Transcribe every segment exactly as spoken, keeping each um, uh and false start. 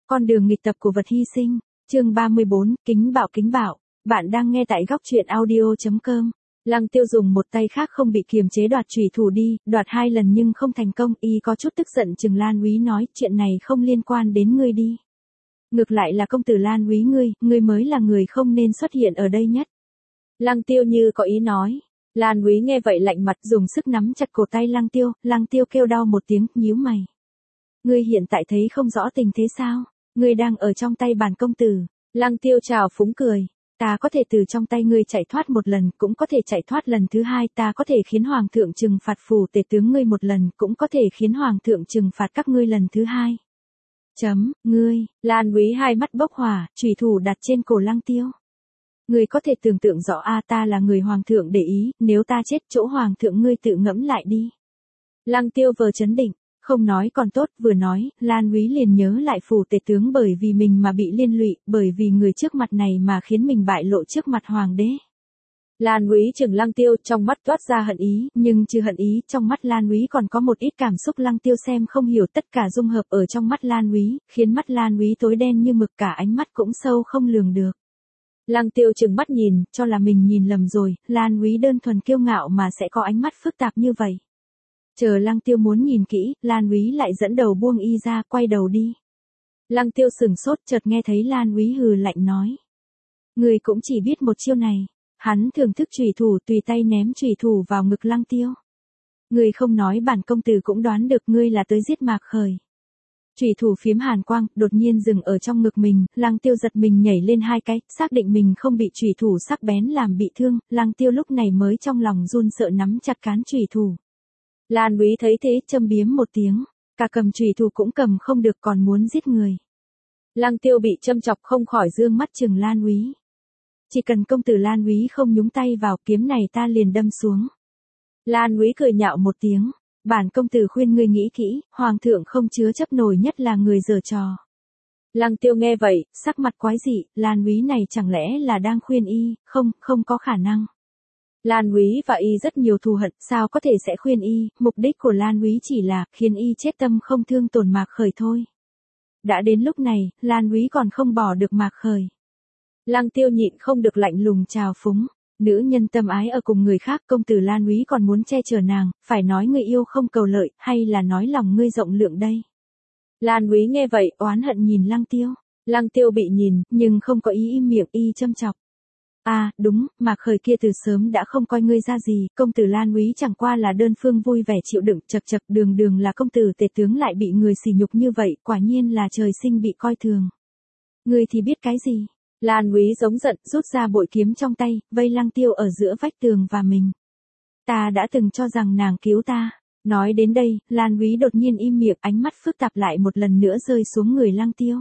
Con đường nghịch tập của vật hy sinh, chương ba mươi bốn, kính bạo kính bạo, bạn đang nghe tại góc truyện audio chấm com. Lăng Tiêu dùng một tay khác không bị kiềm chế đoạt chùy thủ đi, đoạt hai lần nhưng không thành công, y có chút tức giận chừng Lan Úy nói, chuyện này không liên quan đến ngươi đi. Ngược lại là công tử Lan Úy ngươi, ngươi mới là người không nên xuất hiện ở đây nhất. Lăng Tiêu như có ý nói. Lan Úy nghe vậy lạnh mặt dùng sức nắm chặt cổ tay Lăng Tiêu, Lăng Tiêu kêu đau một tiếng, nhíu mày. Ngươi hiện tại thấy không rõ tình thế sao? Ngươi đang ở trong tay bản công tử. Lăng Tiêu trào phúng cười. Ta có thể từ trong tay ngươi chạy thoát một lần, cũng có thể chạy thoát lần thứ hai, ta có thể khiến hoàng thượng trừng phạt phủ tể tướng ngươi một lần, cũng có thể khiến hoàng thượng trừng phạt các ngươi lần thứ hai. Chấm, ngươi, Lan Úy hai mắt bốc hỏa, chùy thủ đặt trên cổ Lăng Tiêu. Ngươi có thể tưởng tượng rõ a ta là người hoàng thượng để ý, nếu ta chết chỗ hoàng thượng ngươi tự ngẫm lại đi. Lăng Tiêu vờ chấn định. Không nói còn tốt, vừa nói, Lan Úy liền nhớ lại phủ tể tướng bởi vì mình mà bị liên lụy, bởi vì người trước mặt này mà khiến mình bại lộ trước mặt hoàng đế. Lan Úy trừng Lăng Tiêu, trong mắt toát ra hận ý, nhưng trừ hận ý, trong mắt Lan Úy còn có một ít cảm xúc. Lăng Tiêu xem không hiểu, tất cả dung hợp ở trong mắt Lan Úy, khiến mắt Lan Úy tối đen như mực, cả ánh mắt cũng sâu không lường được. Lăng Tiêu trừng mắt nhìn, cho là mình nhìn lầm rồi, Lan Úy đơn thuần kiêu ngạo mà sẽ có ánh mắt phức tạp như vậy. Chờ Lăng Tiêu muốn nhìn kỹ, Lan Úy lại dẫn đầu buông y ra, quay đầu đi. Lăng Tiêu sừng sốt, chợt nghe thấy Lan Úy hừ lạnh nói. Người cũng chỉ biết một chiêu này. Hắn thưởng thức chùy thủ, tùy tay ném chùy thủ vào ngực Lăng Tiêu. Người không nói bản công tử cũng đoán được ngươi là tới giết Mạc Khởi. Chùy thủ phiếm hàn quang, đột nhiên dừng ở trong ngực mình, Lăng Tiêu giật mình nhảy lên hai cái, xác định mình không bị chùy thủ sắc bén làm bị thương, Lăng Tiêu lúc này mới trong lòng run sợ nắm chặt cán chùy thủ. Lan Úy thấy thế châm biếm một tiếng, cả cầm chùy thủ cũng cầm không được còn muốn giết người. Lăng Tiêu bị châm chọc không khỏi dương mắt chừng Lan Úy. Chỉ cần công tử Lan Úy không nhúng tay vào, kiếm này ta liền đâm xuống. Lan Úy cười nhạo một tiếng, bản công tử khuyên ngươi nghĩ kỹ, hoàng thượng không chứa chấp nổi, nhất là người giở trò. Lăng Tiêu nghe vậy, sắc mặt quái dị, Lan Úy này chẳng lẽ là đang khuyên y, không, không có khả năng. Lan Úy và y rất nhiều thù hận, sao có thể sẽ khuyên y, mục đích của Lan Úy chỉ là khiến y chết tâm không thương tổn Mạc Khởi thôi. Đã đến lúc này, Lan Úy còn không bỏ được Mạc Khởi. Lăng Tiêu nhịn không được lạnh lùng trào phúng, nữ nhân tâm ái ở cùng người khác, công tử Lan Úy còn muốn che chở nàng, phải nói người yêu không cầu lợi, hay là nói lòng ngươi rộng lượng đây. Lan Úy nghe vậy, oán hận nhìn Lăng Tiêu. Lăng Tiêu bị nhìn, nhưng không có ý im miệng, y châm chọc. À, đúng, Mạc Khởi kia từ sớm đã không coi ngươi ra gì, công tử Lan Úy chẳng qua là đơn phương vui vẻ chịu đựng, chật chật, đường đường là công tử tể tướng lại bị người sỉ nhục như vậy, quả nhiên là trời sinh bị coi thường. Ngươi thì biết cái gì? Lan Úy giống giận, rút ra bội kiếm trong tay, vây Lăng Tiêu ở giữa vách tường và mình. Ta đã từng cho rằng nàng cứu ta. Nói đến đây, Lan Úy đột nhiên im miệng, ánh mắt phức tạp lại một lần nữa rơi xuống người Lăng Tiêu.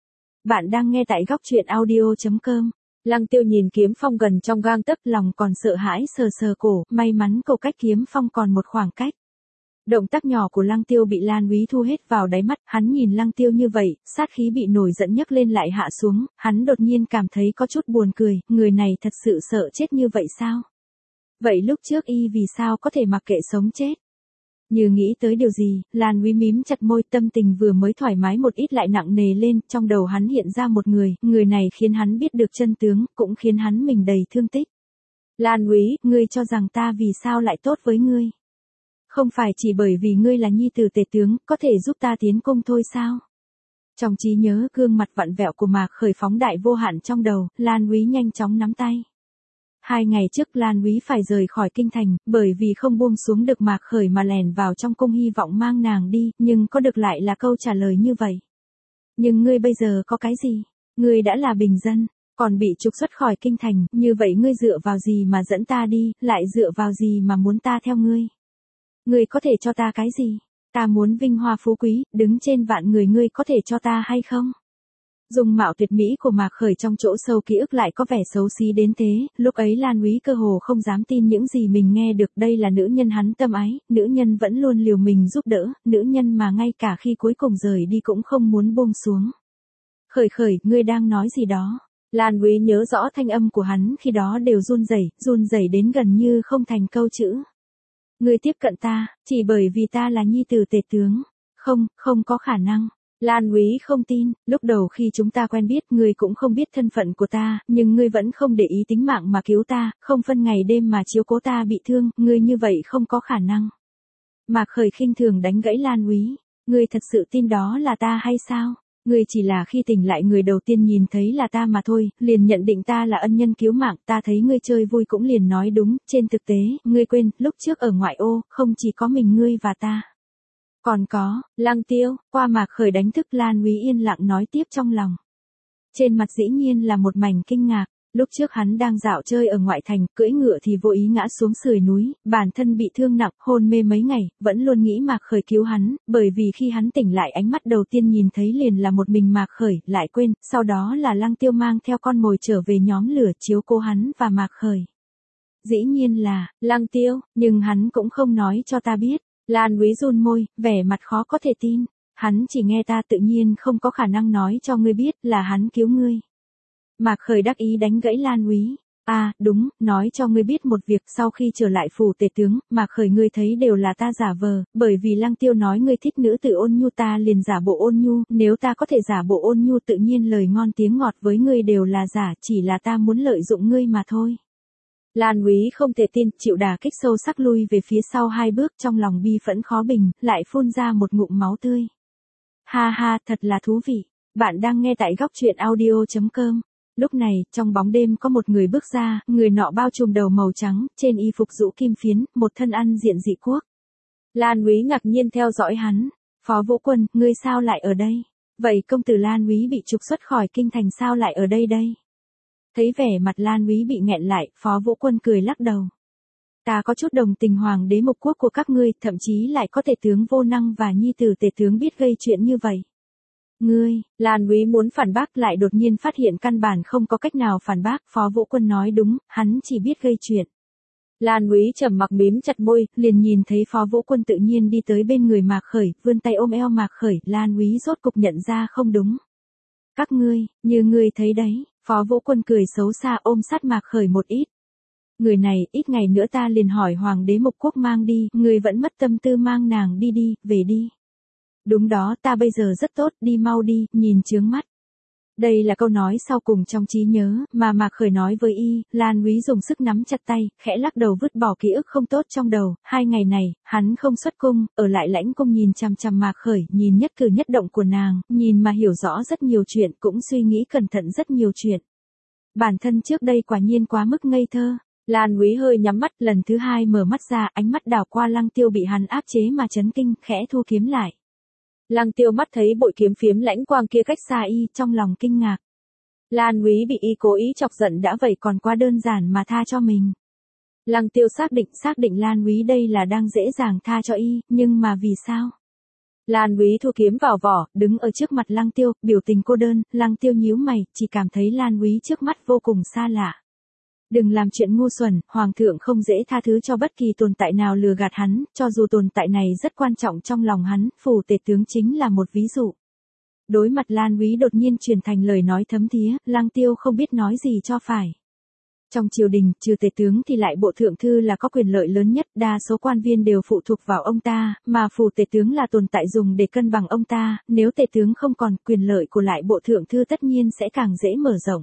Bạn đang nghe tại góc truyện audio chấm com. Lăng Tiêu nhìn kiếm phong gần trong gang tấc, lòng còn sợ hãi sờ sờ cổ, may mắn cậu cách kiếm phong còn một khoảng cách. Động tác nhỏ của Lăng Tiêu bị Lan Úy thu hết vào đáy mắt, hắn nhìn Lăng Tiêu như vậy, sát khí bị nổi giận nhấc lên lại hạ xuống, hắn đột nhiên cảm thấy có chút buồn cười, người này thật sự sợ chết như vậy sao? Vậy lúc trước y vì sao có thể mặc kệ sống chết? Như nghĩ tới điều gì, Lan Úy mím chặt môi, tâm tình vừa mới thoải mái một ít lại nặng nề lên, trong đầu hắn hiện ra một người, người này khiến hắn biết được chân tướng, cũng khiến hắn mình đầy thương tích. Lan Úy, ngươi cho rằng ta vì sao lại tốt với ngươi? Không phải chỉ bởi vì ngươi là nhi tử tể tướng, có thể giúp ta tiến cung thôi sao? Trong trí nhớ gương mặt vặn vẹo của Mạc Khởi phóng đại vô hạn trong đầu, Lan Úy nhanh chóng nắm tay. Hai ngày trước Lan Úy phải rời khỏi kinh thành, bởi vì không buông xuống được Mạc Khởi mà lèn vào trong cung hy vọng mang nàng đi, nhưng có được lại là câu trả lời như vậy. Nhưng ngươi bây giờ có cái gì? Ngươi đã là bình dân, còn bị trục xuất khỏi kinh thành, như vậy ngươi dựa vào gì mà dẫn ta đi, lại dựa vào gì mà muốn ta theo ngươi? Ngươi có thể cho ta cái gì? Ta muốn vinh hoa phú quý, đứng trên vạn người, ngươi có thể cho ta hay không? Dung mạo tuyệt mỹ của Mạc Khởi trong chỗ sâu ký ức lại có vẻ xấu xí đến thế, lúc ấy Lan Úy cơ hồ không dám tin những gì mình nghe được, đây là nữ nhân hắn tâm ái, nữ nhân vẫn luôn liều mình giúp đỡ, nữ nhân mà ngay cả khi cuối cùng rời đi cũng không muốn buông xuống. Khởi Khởi, ngươi đang nói gì đó? Lan Úy nhớ rõ thanh âm của hắn khi đó đều run rẩy, run rẩy đến gần như không thành câu chữ. Ngươi tiếp cận ta, chỉ bởi vì ta là nhi tử tể tướng. Không, không có khả năng. Lan Úy không tin, lúc đầu khi chúng ta quen biết ngươi cũng không biết thân phận của ta, nhưng ngươi vẫn không để ý tính mạng mà cứu ta, không phân ngày đêm mà chiếu cố ta bị thương, ngươi như vậy không có khả năng. Mạc Khởi khinh thường đánh gãy Lan Úy, ngươi thật sự tin đó là ta hay sao? Ngươi chỉ là khi tỉnh lại người đầu tiên nhìn thấy là ta mà thôi, liền nhận định ta là ân nhân cứu mạng, ta thấy ngươi chơi vui cũng liền nói đúng, trên thực tế, ngươi quên, lúc trước ở ngoại ô, không chỉ có mình ngươi và ta. Còn có, Lăng Tiêu, qua Mạc Khởi đánh thức Lan Úy yên lặng nói tiếp trong lòng. Trên mặt dĩ nhiên là một mảnh kinh ngạc, lúc trước hắn đang dạo chơi ở ngoại thành, cưỡi ngựa thì vô ý ngã xuống sườn núi, bản thân bị thương nặng, hôn mê mấy ngày, vẫn luôn nghĩ Mạc Khởi cứu hắn, bởi vì khi hắn tỉnh lại ánh mắt đầu tiên nhìn thấy liền là một mình Mạc Khởi, lại quên, sau đó là Lăng Tiêu mang theo con mồi trở về nhóm lửa chiếu cố hắn và Mạc Khởi. Dĩ nhiên là, Lăng Tiêu, nhưng hắn cũng không nói cho ta biết. Lan Úy run môi, vẻ mặt khó có thể tin, hắn chỉ nghe ta tự nhiên không có khả năng nói cho ngươi biết là hắn cứu ngươi. Mạc Khởi đắc ý đánh gãy Lan Úy, à, đúng, nói cho ngươi biết một việc, sau khi trở lại phủ tể tướng, Mạc Khởi ngươi thấy đều là ta giả vờ, bởi vì Lăng Tiêu nói ngươi thích nữ tử ôn nhu ta liền giả bộ ôn nhu, nếu ta có thể giả bộ ôn nhu tự nhiên lời ngon tiếng ngọt với ngươi đều là giả, chỉ là ta muốn lợi dụng ngươi mà thôi. Lan Úy không thể tin, chịu đả kích sâu sắc lui về phía sau hai bước trong lòng bi phẫn khó bình, lại phun ra một ngụm máu tươi. Ha ha, thật là thú vị. Bạn đang nghe tại góc truyện audio chấm com. Lúc này, trong bóng đêm có một người bước ra, người nọ bao trùm đầu màu trắng, trên y phục rũ kim phiến, một thân ăn diện dị quốc. Lan Úy ngạc nhiên theo dõi hắn. Phó Vũ Quân, ngươi sao lại ở đây? Vậy công tử Lan Úy bị trục xuất khỏi kinh thành sao lại ở đây đây? Thấy vẻ mặt Lan Úy bị nghẹn lại, Phó Vũ Quân cười lắc đầu. Ta có chút đồng tình hoàng đế mục quốc của các ngươi, thậm chí lại có tể tướng vô năng và nhi tử tể tướng biết gây chuyện như vậy. Ngươi, Lan Úy muốn phản bác lại đột nhiên phát hiện căn bản không có cách nào phản bác, Phó Vũ Quân nói đúng, hắn chỉ biết gây chuyện. Lan Úy trầm mặc mím chặt môi, liền nhìn thấy Phó Vũ Quân tự nhiên đi tới bên người Mạc Khởi, vươn tay ôm eo Mạc Khởi, Lan Úy rốt cục nhận ra không đúng. Các ngươi, như ngươi thấy đấy, Phó Vũ Quân cười xấu xa ôm sát Mạc Khởi một ít. Người này, ít ngày nữa ta liền hỏi hoàng đế mục quốc mang đi, người vẫn mất tâm tư mang nàng đi đi, về đi. Đúng đó, ta bây giờ rất tốt, đi mau đi, nhìn chướng mắt. Đây là câu nói sau cùng trong trí nhớ, mà Mạc Khởi nói với y, Lan Úy dùng sức nắm chặt tay, khẽ lắc đầu vứt bỏ ký ức không tốt trong đầu, hai ngày này, hắn không xuất cung, ở lại lãnh cung nhìn chằm chằm Mạc Khởi, nhìn nhất cử nhất động của nàng, nhìn mà hiểu rõ rất nhiều chuyện, cũng suy nghĩ cẩn thận rất nhiều chuyện. Bản thân trước đây quả nhiên quá mức ngây thơ. Lan Úy hơi nhắm mắt, lần thứ hai mở mắt ra, ánh mắt đảo qua Lăng Tiêu bị hắn áp chế mà chấn kinh, khẽ thu kiếm lại. Lăng Tiêu mắt thấy bội kiếm phiếm lãnh quang kia cách xa y, trong lòng kinh ngạc. Lan Úy bị y cố ý chọc giận đã vậy còn quá đơn giản mà tha cho mình. Lăng Tiêu xác định xác định Lan Úy đây là đang dễ dàng tha cho y, nhưng mà vì sao? Lan Úy thu kiếm vào vỏ, đứng ở trước mặt Lăng Tiêu, biểu tình cô đơn, Lăng Tiêu nhíu mày, chỉ cảm thấy Lan Úy trước mắt vô cùng xa lạ. Đừng làm chuyện ngu xuẩn, hoàng thượng không dễ tha thứ cho bất kỳ tồn tại nào lừa gạt hắn, cho dù tồn tại này rất quan trọng trong lòng hắn, phủ tể tướng chính là một ví dụ. Đối mặt Lan Úy đột nhiên truyền thành lời nói thấm thía, Lăng Tiêu không biết nói gì cho phải. Trong triều đình, trừ tể tướng thì lại bộ thượng thư là có quyền lợi lớn nhất, đa số quan viên đều phụ thuộc vào ông ta, mà phủ tể tướng là tồn tại dùng để cân bằng ông ta, nếu tể tướng không còn, quyền lợi của lại bộ thượng thư tất nhiên sẽ càng dễ mở rộng.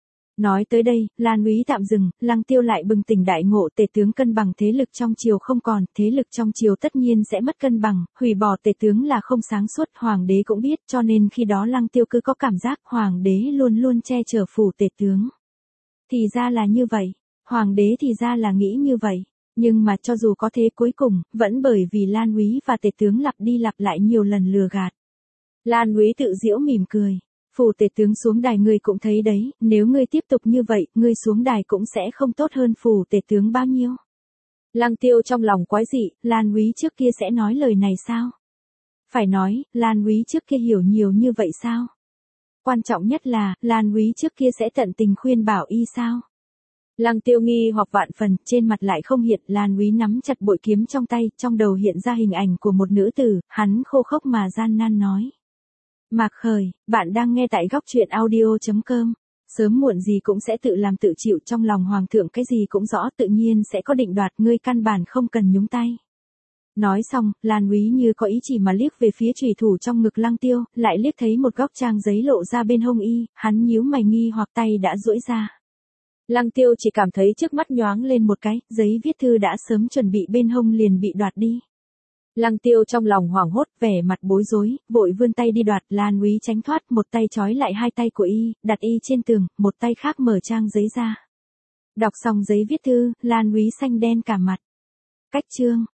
Nói tới đây, Lan Úy tạm dừng, Lăng Tiêu lại bừng tỉnh đại ngộ, tể tướng cân bằng thế lực trong triều không còn, thế lực trong triều tất nhiên sẽ mất cân bằng, hủy bỏ tể tướng là không sáng suốt, hoàng đế cũng biết, cho nên khi đó Lăng Tiêu cứ có cảm giác hoàng đế luôn luôn che chở phủ tể tướng. Thì ra là như vậy, hoàng đế thì ra là nghĩ như vậy, nhưng mà cho dù có thế cuối cùng, vẫn bởi vì Lan Úy và tể tướng lặp đi lặp lại nhiều lần lừa gạt. Lan Úy tự giễu mỉm cười. Phủ tể tướng xuống đài ngươi cũng thấy đấy, nếu ngươi tiếp tục như vậy, ngươi xuống đài cũng sẽ không tốt hơn phủ tể tướng bao nhiêu. Lăng Tiêu trong lòng quái dị, Lan Úy trước kia sẽ nói lời này sao? Phải nói, Lan Úy trước kia hiểu nhiều như vậy sao? Quan trọng nhất là, Lan Úy trước kia sẽ tận tình khuyên bảo y sao? Lăng Tiêu nghi hoặc vạn phần, trên mặt lại không hiện, Lan Úy nắm chặt bội kiếm trong tay, trong đầu hiện ra hình ảnh của một nữ tử, hắn khô khốc mà gian nan nói. Mạc Khởi, bạn đang nghe tại góc truyện audio chấm com. Sớm muộn gì cũng sẽ tự làm tự chịu, trong lòng hoàng thượng cái gì cũng rõ, tự nhiên sẽ có định đoạt, ngươi căn bản không cần nhúng tay. Nói xong, Lan Úy như có ý chỉ mà liếc về phía chủy thủ trong ngực Lăng Tiêu, lại liếc thấy một góc trang giấy lộ ra bên hông y, hắn nhíu mày nghi hoặc tay đã duỗi ra. Lăng Tiêu chỉ cảm thấy trước mắt nhoáng lên một cái, giấy viết thư đã sớm chuẩn bị bên hông liền bị đoạt đi. Lăng Tiêu trong lòng hoảng hốt, vẻ mặt bối rối, vội vươn tay đi đoạt, Lan Úy tránh thoát, một tay trói lại hai tay của y, đặt y trên tường, một tay khác mở trang giấy ra. Đọc xong giấy viết thư, Lan Úy xanh đen cả mặt. Cách chương